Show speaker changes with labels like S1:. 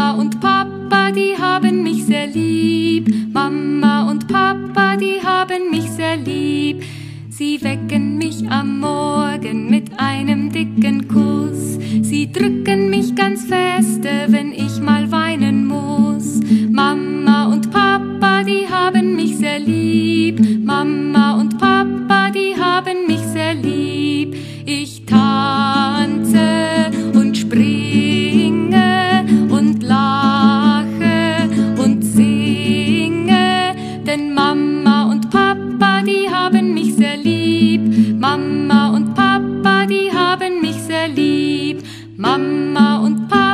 S1: Mama und Papa, die haben mich sehr lieb. Mama und Papa, die haben mich sehr lieb. Sie wecken mich am Morgen mit einem dicken Kuss. Sie drücken mich ganz feste, wenn ich mal weinen muss. Mama und Papa, die haben mich sehr lieb. Mama und Papa, die haben mich sehr lieb. Ich tanze und springe und lache und singe, denn Mama und Papa, die haben mich sehr lieb. Mama und Papa, die haben mich sehr lieb. Mama und Papa,